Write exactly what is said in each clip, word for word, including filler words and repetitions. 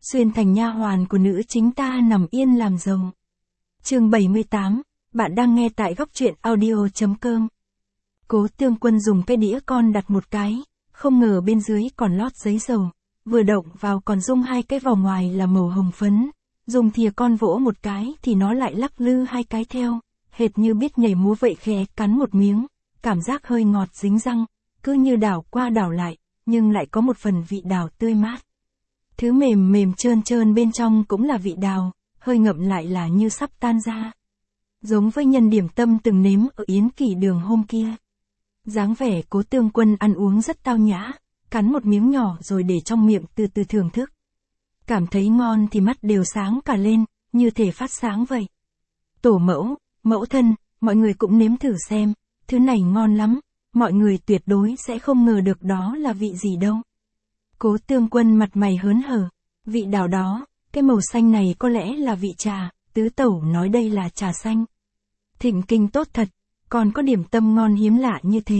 xuyên thành nha hoàn của nữ chính ta nằm yên làm giàu. Chương bảy mươi tám, bạn đang nghe tại góc truyện audio chấm com. Cố Tương Quân dùng cái đĩa con đặt một cái, không ngờ bên dưới còn lót giấy dầu, vừa động vào còn rung hai cái vào ngoài là màu hồng phấn, dùng thìa con vỗ một cái thì nó lại lắc lư hai cái theo, hệt như biết nhảy múa vậy, khẽ cắn một miếng, cảm giác hơi ngọt dính răng, cứ như đảo qua đảo lại, nhưng lại có một phần vị đào tươi mát. Thứ mềm mềm trơn trơn bên trong cũng là vị đào, hơi ngậm lại là như sắp tan ra. Giống với nhân điểm tâm từng nếm ở Yến Kỷ Đường hôm kia. Dáng vẻ Cố Tương Quân ăn uống rất tao nhã, cắn một miếng nhỏ rồi để trong miệng từ từ thưởng thức. Cảm thấy ngon thì mắt đều sáng cả lên, như thể phát sáng vậy. Tổ mẫu, mẫu thân, mọi người cũng nếm thử xem, thứ này ngon lắm, mọi người tuyệt đối sẽ không ngờ được đó là vị gì đâu. Cố Tương Quân mặt mày hớn hở, vị đào đó, cái màu xanh này có lẽ là vị trà, tứ tẩu nói đây là trà xanh. Thịnh kinh tốt thật, còn có điểm tâm ngon hiếm lạ như thế.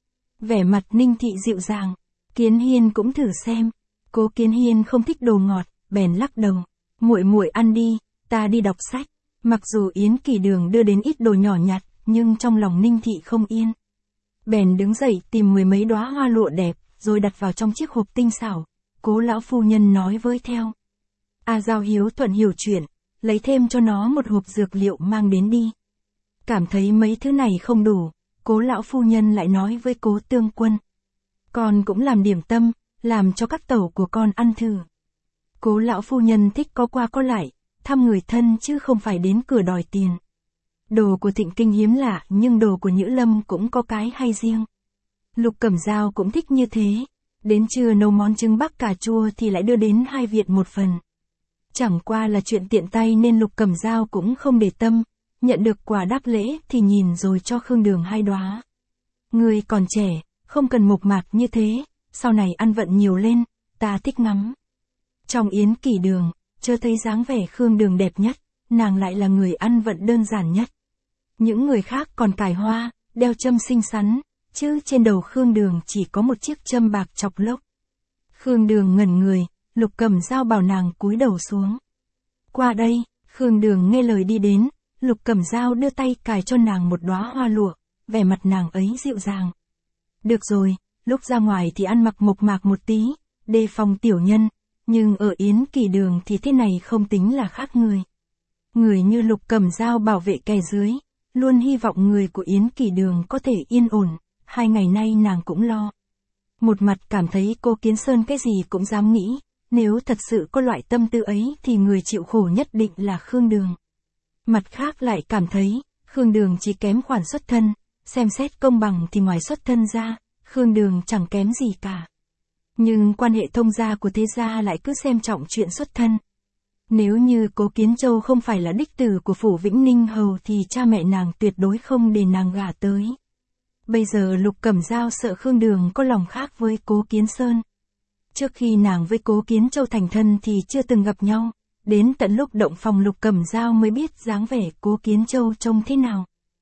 Vẻ mặt Ninh Thị dịu dàng, Kiến Hiên cũng thử xem. Cố Kiến Hiên không thích đồ ngọt, bèn lắc đầu, muội muội ăn đi, ta đi đọc sách. Mặc dù Yến Kỷ Đường đưa đến ít đồ nhỏ nhặt, nhưng trong lòng Ninh Thị không yên. Bèn đứng dậy tìm mười mấy đóa hoa lụa đẹp, rồi đặt vào trong chiếc hộp tinh xảo. Cố lão phu nhân nói với theo. A Giao hiếu thuận hiểu chuyện, lấy thêm cho nó một hộp dược liệu mang đến đi. Cảm thấy mấy thứ này không đủ, Cố lão phu nhân lại nói với Cố Tương Quân. Con cũng làm điểm tâm, làm cho các tẩu của con ăn thử. Cố lão phu nhân thích có qua có lại, thăm người thân chứ không phải đến cửa đòi tiền. Đồ của Thịnh Kinh hiếm lạ nhưng đồ của Nhữ Lâm cũng có cái hay riêng. Lục Cẩm Dao cũng thích như thế. Đến trưa nấu món trứng bắc cà chua thì lại đưa đến hai viện một phần. Chẳng qua là chuyện tiện tay nên Lục Cẩm Dao cũng không để tâm. Nhận được quà đáp lễ thì nhìn rồi cho Khương Đường hai đóa. Người còn trẻ, không cần mộc mạc như thế, sau này ăn vận nhiều lên, ta thích ngắm. Trong Yến Kỷ Đường, chưa thấy dáng vẻ Khương Đường đẹp nhất, nàng lại là người ăn vận đơn giản nhất. Những người khác còn cài hoa, đeo châm xinh xắn, chứ trên đầu Khương Đường chỉ có một chiếc châm bạc chọc lốc. Khương Đường ngẩn người, Lục Cẩm Dao bảo nàng cúi đầu xuống. Qua đây, Khương Đường nghe lời đi đến, Lục Cẩm Dao đưa tay cài cho nàng một đóa hoa lụa, vẻ mặt nàng ấy dịu dàng. Được rồi, lúc ra ngoài thì ăn mặc mộc mạc một tí, đề phòng tiểu nhân, nhưng ở Yến Kỷ Đường thì thế này không tính là khác người. Người như Lục Cẩm Dao bảo vệ kẻ dưới, luôn hy vọng người của Yến Kỷ Đường có thể yên ổn, hai ngày nay nàng cũng lo. Một mặt cảm thấy cô Kiến Sơn cái gì cũng dám nghĩ, nếu thật sự có loại tâm tư ấy thì người chịu khổ nhất định là Khương Đường. Mặt khác lại cảm thấy, Khương Đường chỉ kém khoản xuất thân, xem xét công bằng thì ngoài xuất thân ra, Khương Đường chẳng kém gì cả. Nhưng quan hệ thông gia của thế gia lại cứ xem trọng chuyện xuất thân. Nếu như Cố Kiến Châu không phải là đích tử của phủ Vĩnh Ninh Hầu thì cha mẹ nàng tuyệt đối không để nàng gả tới. Bây giờ Lục Cẩm Dao sợ Khương Đường có lòng khác với Cố Kiến Sơn. Trước khi nàng với Cố Kiến Châu thành thân thì chưa từng gặp nhau, đến tận lúc động phòng Lục Cẩm Dao mới biết dáng vẻ Cố Kiến Châu trông thế nào.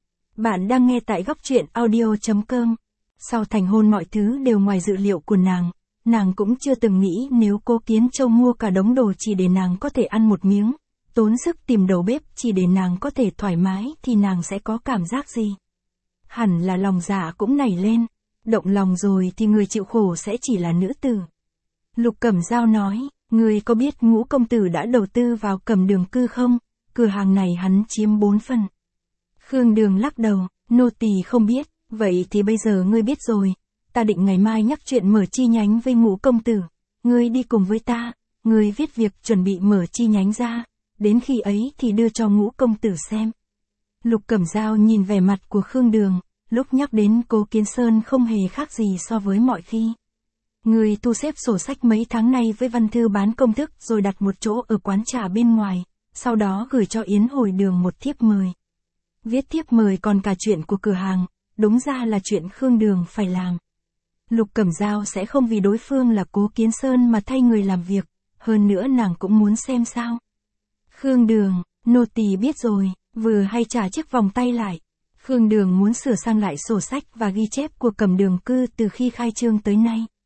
Bạn đang nghe tại góc truyện audio chấm com. Sau thành hôn mọi thứ đều ngoài dự liệu của nàng, nàng cũng chưa từng nghĩ nếu Cố Kiến Châu mua cả đống đồ chỉ để nàng có thể ăn một miếng, tốn sức tìm đầu bếp chỉ để nàng có thể thoải mái thì nàng sẽ có cảm giác gì. Hẳn là lòng dạ cũng nảy lên, động lòng rồi thì người chịu khổ sẽ chỉ là nữ tử. Lục Cẩm Dao nói, người có biết Ngũ công tử đã đầu tư vào Cẩm Đường Cư không? Cửa hàng này hắn chiếm bốn phần. Khương Đường lắc đầu, nô tỳ không biết, vậy thì bây giờ ngươi biết rồi. Ta định ngày mai nhắc chuyện mở chi nhánh với Ngũ công tử, ngươi đi cùng với ta, ngươi viết việc chuẩn bị mở chi nhánh ra, đến khi ấy thì đưa cho Ngũ công tử xem. Lục Cẩm Dao nhìn vẻ mặt của Khương Đường, lúc nhắc đến Cố Kiến Sơn không hề khác gì so với mọi khi. Người thu xếp sổ sách mấy tháng nay với văn thư bán công thức rồi đặt một chỗ ở quán trà bên ngoài, sau đó gửi cho Yến Hồi Đường một thiếp mời. Viết thiếp mời còn cả chuyện của cửa hàng, đúng ra là chuyện Khương Đường phải làm. Lục Cẩm Dao sẽ không vì đối phương là Cố Kiến Sơn mà thay người làm việc, hơn nữa nàng cũng muốn xem sao. Khương Đường, nô tỳ biết rồi, vừa hay trả chiếc vòng tay lại. Khương Đường muốn sửa sang lại sổ sách và ghi chép của Cẩm Đường Cư từ khi khai trương tới nay.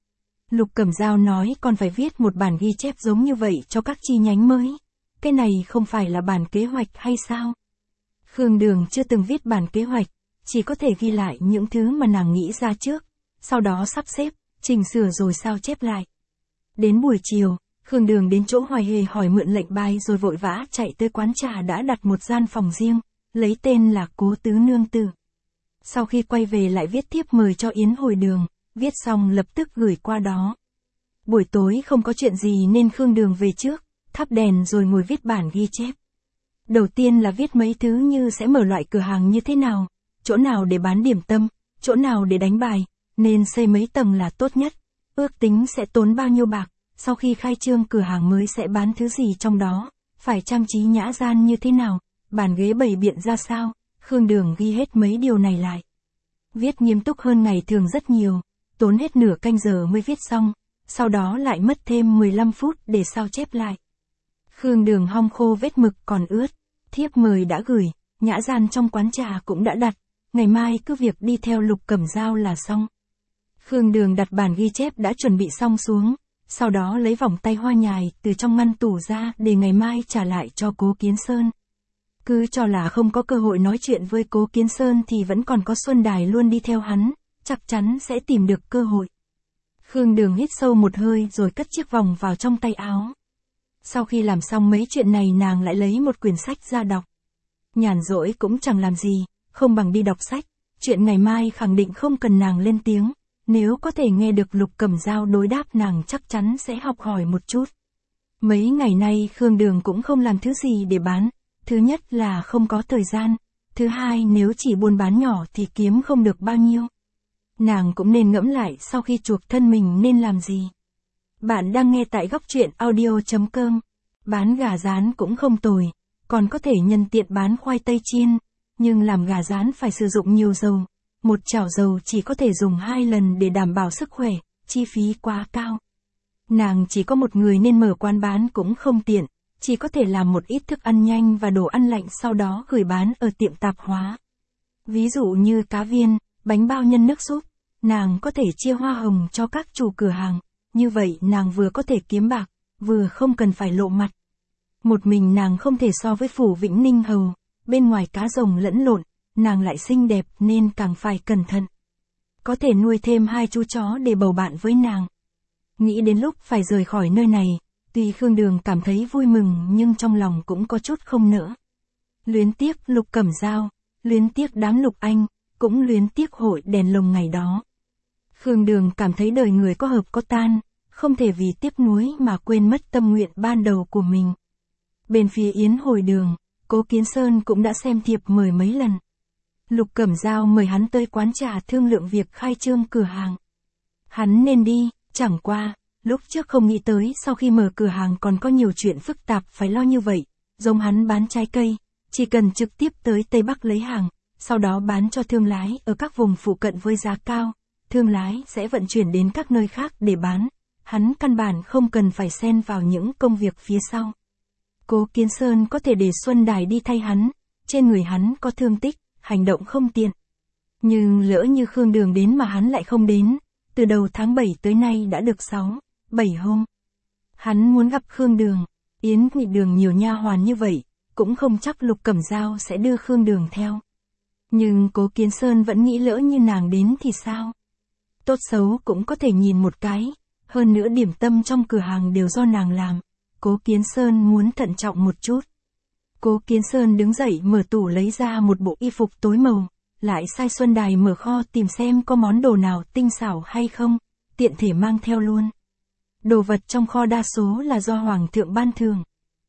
Lục Cẩm Dao nói còn phải viết một bản ghi chép giống như vậy cho các chi nhánh mới. Cái này không phải là bản kế hoạch hay sao? Khương Đường chưa từng viết bản kế hoạch, chỉ có thể ghi lại những thứ mà nàng nghĩ ra trước, sau đó sắp xếp, chỉnh sửa rồi sao chép lại. Đến buổi chiều, Khương Đường đến chỗ Hoài Hề hỏi mượn lệnh bài rồi vội vã chạy tới quán trà đã đặt một gian phòng riêng, lấy tên là Cố Tứ Nương Tử. Sau khi quay về lại viết thiếp mời cho Yến Hồi Đường, viết xong lập tức gửi qua đó. Buổi tối không có chuyện gì nên Khương Đường về trước, thắp đèn rồi ngồi viết bản ghi chép. Đầu tiên là viết mấy thứ như sẽ mở loại cửa hàng như thế nào, chỗ nào để bán điểm tâm, chỗ nào để đánh bài, nên xây mấy tầng là tốt nhất, ước tính sẽ tốn bao nhiêu bạc, sau khi khai trương cửa hàng mới sẽ bán thứ gì trong đó, phải trang trí nhã gian như thế nào, bàn ghế bày biện ra sao, Khương Đường ghi hết mấy điều này lại. Viết nghiêm túc hơn ngày thường rất nhiều, tốn hết nửa canh giờ mới viết xong, sau đó lại mất thêm mười lăm phút để sao chép lại. Khương Đường hong khô vết mực còn ướt, thiếp mời đã gửi, nhã gian trong quán trà cũng đã đặt, ngày mai cứ việc đi theo Lục Cẩm Dao là xong. Khương Đường đặt bản ghi chép đã chuẩn bị xong xuống, sau đó lấy vòng tay hoa nhài từ trong ngăn tủ ra để ngày mai trả lại cho Cố Kiến Sơn. Cứ cho là không có cơ hội nói chuyện với Cố Kiến Sơn thì vẫn còn có Xuân Đài luôn đi theo hắn, chắc chắn sẽ tìm được cơ hội. Khương Đường hít sâu một hơi rồi cất chiếc vòng vào trong tay áo. Sau khi làm xong mấy chuyện này nàng lại lấy một quyển sách ra đọc. Nhàn rỗi cũng chẳng làm gì, không bằng đi đọc sách, chuyện ngày mai khẳng định không cần nàng lên tiếng, nếu có thể nghe được Lục Cẩm Dao đối đáp nàng chắc chắn sẽ học hỏi một chút. Mấy ngày nay Khương Đường cũng không làm thứ gì để bán, thứ nhất là không có thời gian, thứ hai nếu chỉ buôn bán nhỏ thì kiếm không được bao nhiêu. Nàng cũng nên ngẫm lại sau khi chuộc thân mình nên làm gì. Bạn đang nghe tại góc truyện audio chấm com. Bán gà rán cũng không tồi, còn có thể nhân tiện bán khoai tây chiên, nhưng làm gà rán phải sử dụng nhiều dầu. Một chảo dầu chỉ có thể dùng hai lần để đảm bảo sức khỏe, chi phí quá cao. Nàng chỉ có một người nên mở quán bán cũng không tiện, chỉ có thể làm một ít thức ăn nhanh và đồ ăn lạnh sau đó gửi bán ở tiệm tạp hóa. Ví dụ như cá viên, bánh bao nhân nước súp, nàng có thể chia hoa hồng cho các chủ cửa hàng, như vậy nàng vừa có thể kiếm bạc, vừa không cần phải lộ mặt. Một mình nàng không thể so với Phủ Vĩnh Ninh Hầu, bên ngoài cá rồng lẫn lộn, nàng lại xinh đẹp nên càng phải cẩn thận. Có thể nuôi thêm hai chú chó để bầu bạn với nàng. Nghĩ đến lúc phải rời khỏi nơi này, tuy Khương Đường cảm thấy vui mừng nhưng trong lòng cũng có chút không nỡ. Luyến tiếc Lục Cẩm Dao, luyến tiếc đám Lục Anh, cũng luyến tiếc hội đèn lồng ngày đó. Khương Đường cảm thấy đời người có hợp có tan, không thể vì tiếc nuối mà quên mất tâm nguyện ban đầu của mình. Bên phía Yến Hồi Đường, Cố Kiến Sơn cũng đã xem thiệp mời mấy lần. Lục Cẩm Dao mời hắn tới quán trà thương lượng việc khai trương cửa hàng. Hắn nên đi, chẳng qua, lúc trước không nghĩ tới sau khi mở cửa hàng còn có nhiều chuyện phức tạp phải lo như vậy, giống hắn bán trái cây, chỉ cần trực tiếp tới Tây Bắc lấy hàng, sau đó bán cho thương lái ở các vùng phụ cận với giá cao, thương lái sẽ vận chuyển đến các nơi khác để bán, hắn căn bản không cần phải xen vào những công việc phía sau. Cố Kiến Sơn có thể để Xuân Đài đi thay hắn, trên người hắn có thương tích, hành động không tiện. Nhưng lỡ như Khương Đường đến mà hắn lại không đến, từ đầu tháng bảy tới nay đã được sáu, bảy hôm. Hắn muốn gặp Khương Đường, Yến Nghị Đường nhiều nha hoàn như vậy, cũng không chắc Lục Cẩm Dao sẽ đưa Khương Đường theo. Nhưng Cố Kiến Sơn vẫn nghĩ lỡ như nàng đến thì sao? Tốt xấu cũng có thể nhìn một cái, hơn nữa điểm tâm trong cửa hàng đều do nàng làm. Cố Kiến Sơn muốn thận trọng một chút. Cố Kiến Sơn đứng dậy mở tủ lấy ra một bộ y phục tối màu, lại sai Xuân Đài mở kho tìm xem có món đồ nào tinh xảo hay không, tiện thể mang theo luôn. Đồ vật trong kho đa số là do Hoàng thượng ban thưởng.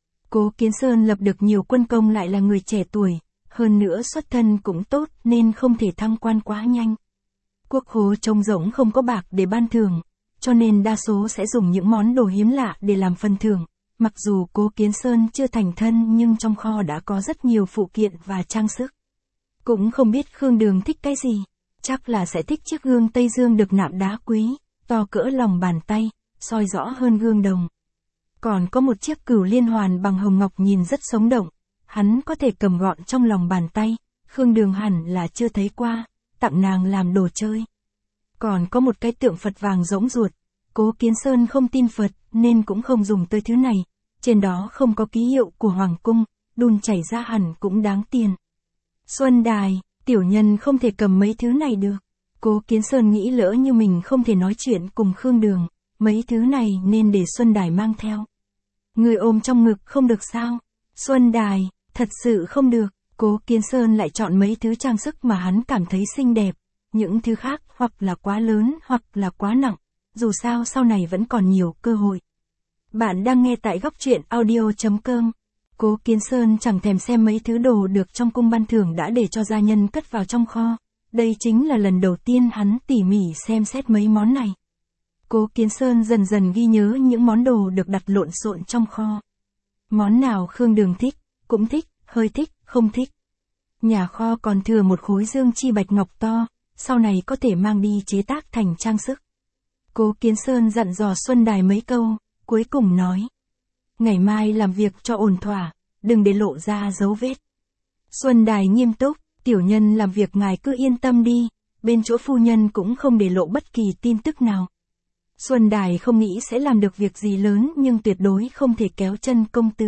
Cố Kiến Sơn lập được nhiều quân công lại là người trẻ tuổi, hơn nữa xuất thân cũng tốt nên không thể thăng quan quá nhanh. Quốc khố trông rỗng không có bạc để ban thưởng, cho nên đa số sẽ dùng những món đồ hiếm lạ để làm phần thưởng. Mặc dù Cố Kiến Sơn chưa thành thân nhưng trong kho đã có rất nhiều phụ kiện và trang sức. Cũng không biết Khương Đường thích cái gì, chắc là sẽ thích chiếc gương Tây Dương được nạm đá quý, to cỡ lòng bàn tay, soi rõ hơn gương đồng. Còn có một chiếc cửu liên hoàn bằng hồng ngọc nhìn rất sống động, hắn có thể cầm gọn trong lòng bàn tay, Khương Đường hẳn là chưa thấy qua, tặng nàng làm đồ chơi. Còn có một cái tượng Phật vàng rỗng ruột, Cố Kiến Sơn không tin Phật, nên cũng không dùng tới thứ này. Trên đó không có ký hiệu của Hoàng cung, đun chảy ra hẳn cũng đáng tiền. Xuân Đài, tiểu nhân không thể cầm mấy thứ này được. Cố Kiến Sơn nghĩ lỡ như mình không thể nói chuyện cùng Khương Đường, mấy thứ này nên để Xuân Đài mang theo. Người ôm trong ngực không được sao? Xuân Đài, thật sự không được. Cố Kiến Sơn lại chọn mấy thứ trang sức mà hắn cảm thấy xinh đẹp. Những thứ khác hoặc là quá lớn hoặc là quá nặng. Dù sao sau này vẫn còn nhiều cơ hội. Bạn đang nghe tại góc truyện audio chấm com. Cố Kiến Sơn chẳng thèm xem mấy thứ đồ được trong cung ban thưởng đã để cho gia nhân cất vào trong kho. Đây chính là lần đầu tiên hắn tỉ mỉ xem xét mấy món này. Cố Kiến Sơn dần dần ghi nhớ những món đồ được đặt lộn xộn trong kho. Món nào Khương Đường thích, cũng thích, hơi thích, không thích. Nhà kho còn thừa một khối dương chi bạch ngọc to, sau này có thể mang đi chế tác thành trang sức. Cố Kiến Sơn dặn dò Xuân Đài mấy câu, cuối cùng nói. Ngày mai làm việc cho ổn thỏa, đừng để lộ ra dấu vết. Xuân Đài nghiêm túc, tiểu nhân làm việc ngài cứ yên tâm đi, bên chỗ phu nhân cũng không để lộ bất kỳ tin tức nào. Xuân Đài không nghĩ sẽ làm được việc gì lớn nhưng tuyệt đối không thể kéo chân công tử.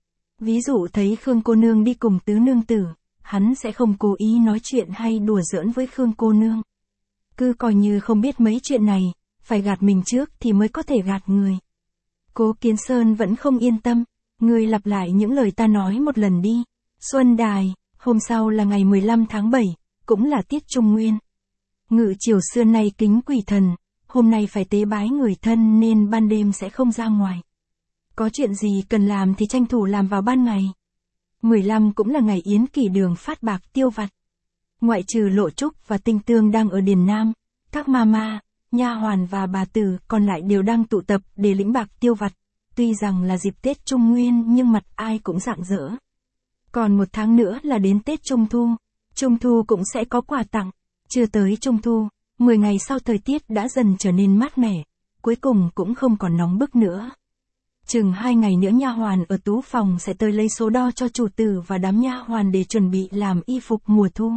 Ví dụ thấy Khương cô nương đi cùng tứ nương tử, hắn sẽ không cố ý nói chuyện hay đùa giỡn với Khương cô nương. Cứ coi như không biết mấy chuyện này, phải gạt mình trước thì mới có thể gạt người. Cố Kiến Sơn vẫn không yên tâm, ngươi lặp lại những lời ta nói một lần đi. Xuân Đài, hôm sau là ngày mười lăm tháng bảy, cũng là tiết Trung Nguyên. Ngự triều xưa nay kính quỷ thần, hôm nay phải tế bái người thân nên ban đêm sẽ không ra ngoài. Có chuyện gì cần làm thì tranh thủ làm vào ban ngày. mười lăm cũng là ngày Yến Kỷ Đường phát bạc tiêu vặt. Ngoại trừ Lộ Trúc và Tinh Tương đang ở Điền Nam, các mama, nha hoàn và bà tử còn lại đều đang tụ tập để lĩnh bạc tiêu vặt. Tuy rằng là dịp Tết Trung Nguyên nhưng mặt ai cũng rạng rỡ. Còn một tháng nữa là đến Tết Trung Thu. Trung Thu cũng sẽ có quà tặng. Chưa tới Trung Thu, mười ngày sau thời tiết đã dần trở nên mát mẻ, cuối cùng cũng không còn nóng bức nữa. Chừng hai ngày nữa nha hoàn ở tú phòng sẽ tới lấy số đo cho chủ tử và đám nha hoàn để chuẩn bị làm y phục mùa thu.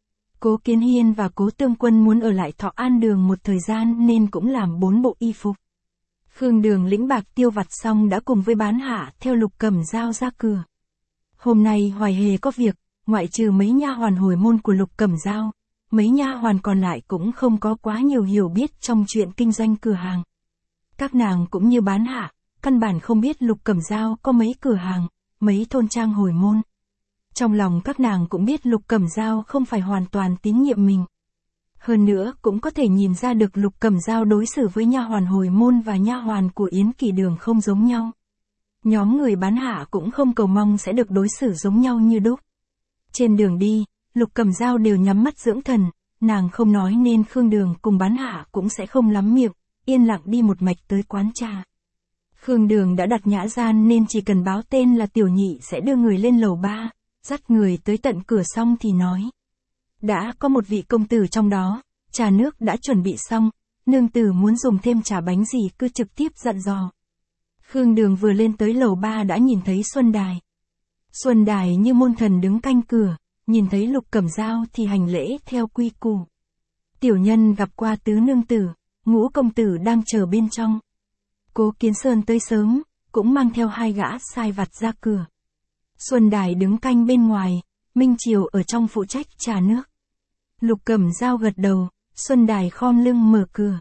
Cố Kiến Hiên và Cố Tương Quân muốn ở lại Thọ An Đường một thời gian nên cũng làm bốn bộ y phục. Khương Đường lĩnh bạc tiêu vặt xong đã cùng với Bán Hạ theo Lục Cẩm Dao ra cửa. Hôm nay Hoài Hề có việc, ngoại trừ mấy nha hoàn hồi môn của Lục Cẩm Dao, mấy nha hoàn còn lại cũng không có quá nhiều hiểu biết trong chuyện kinh doanh cửa hàng. Các nàng cũng như Bán Hạ, căn bản không biết Lục Cẩm Dao có mấy cửa hàng, mấy thôn trang hồi môn. Trong lòng các nàng cũng biết Lục Cẩm Dao không phải hoàn toàn tín nhiệm mình. Hơn nữa cũng có thể nhìn ra được Lục Cẩm Dao đối xử với nha hoàn hồi môn và nha hoàn của Yến Kỷ Đường không giống nhau. Nhóm người Bán Hạ cũng không cầu mong sẽ được đối xử giống nhau như đúc. Trên đường đi, Lục Cẩm Dao đều nhắm mắt dưỡng thần, nàng không nói nên Khương Đường cùng Bán Hạ cũng sẽ không lắm miệng, yên lặng đi một mạch tới quán trà. Khương Đường đã đặt nhã gian nên chỉ cần báo tên là Tiểu Nhị sẽ đưa người lên lầu ba, dắt người tới tận cửa xong thì nói. Đã có một vị công tử trong đó, trà nước đã chuẩn bị xong, nương tử muốn dùng thêm trà bánh gì cứ trực tiếp dặn dò. Khương Đường vừa lên tới lầu ba đã nhìn thấy Xuân Đài. Xuân Đài như môn thần đứng canh cửa, nhìn thấy Lục Cẩm Dao thì hành lễ theo quy củ. Tiểu nhân gặp qua tứ nương tử, Ngũ công tử đang chờ bên trong. Cố Kiến Sơn tới sớm, cũng mang theo hai gã sai vặt ra cửa. Xuân Đài đứng canh bên ngoài, Minh Triều ở trong phụ trách trà nước. Lục Cẩm Dao gật đầu, Xuân Đài khom lưng mở cửa.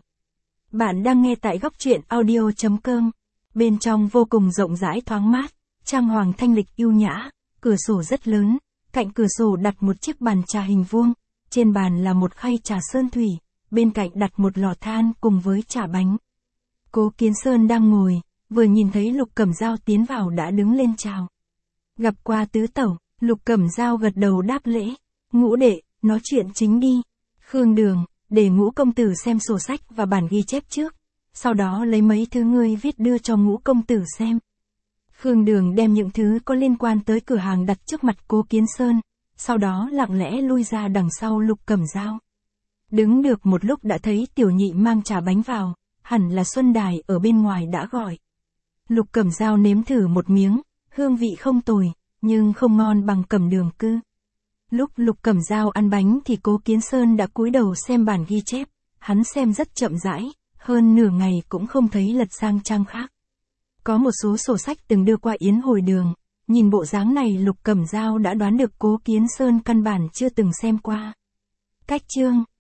Bạn đang nghe tại góc truyện audio chấm com. Bên trong vô cùng rộng rãi thoáng mát, trang hoàng thanh lịch yêu nhã, cửa sổ rất lớn, cạnh cửa sổ đặt một chiếc bàn trà hình vuông, trên bàn là một khay trà sơn thủy, bên cạnh đặt một lò than cùng với trà bánh. Cố Kiến Sơn đang ngồi, vừa nhìn thấy Lục Cẩm Dao tiến vào đã đứng lên chào. Gặp qua tứ tẩu, Lục Cẩm Dao gật đầu đáp lễ. Ngũ đệ, nói chuyện chính đi. Khương Đường, để Ngũ công tử xem sổ sách và bản ghi chép trước, sau đó lấy mấy thứ ngươi viết đưa cho Ngũ công tử xem. Khương Đường đem những thứ có liên quan tới cửa hàng đặt trước mặt Cố Kiến Sơn, sau đó lặng lẽ lui ra đằng sau Lục Cẩm Dao. Đứng được một lúc đã thấy Tiểu Nhị mang trà bánh vào, hẳn là Xuân Đài ở bên ngoài đã gọi. Lục Cẩm Dao nếm thử một miếng, hương vị không tồi, nhưng không ngon bằng Cẩm Đường cư. Lúc Lục Cẩm Dao ăn bánh thì Cố Kiến Sơn đã cúi đầu xem bản ghi chép, hắn xem rất chậm rãi, hơn nửa ngày cũng không thấy lật sang trang khác. Có một số sổ sách từng đưa qua Yến hồi đường, nhìn bộ dáng này Lục Cẩm Dao đã đoán được Cố Kiến Sơn căn bản chưa từng xem qua. Cách chương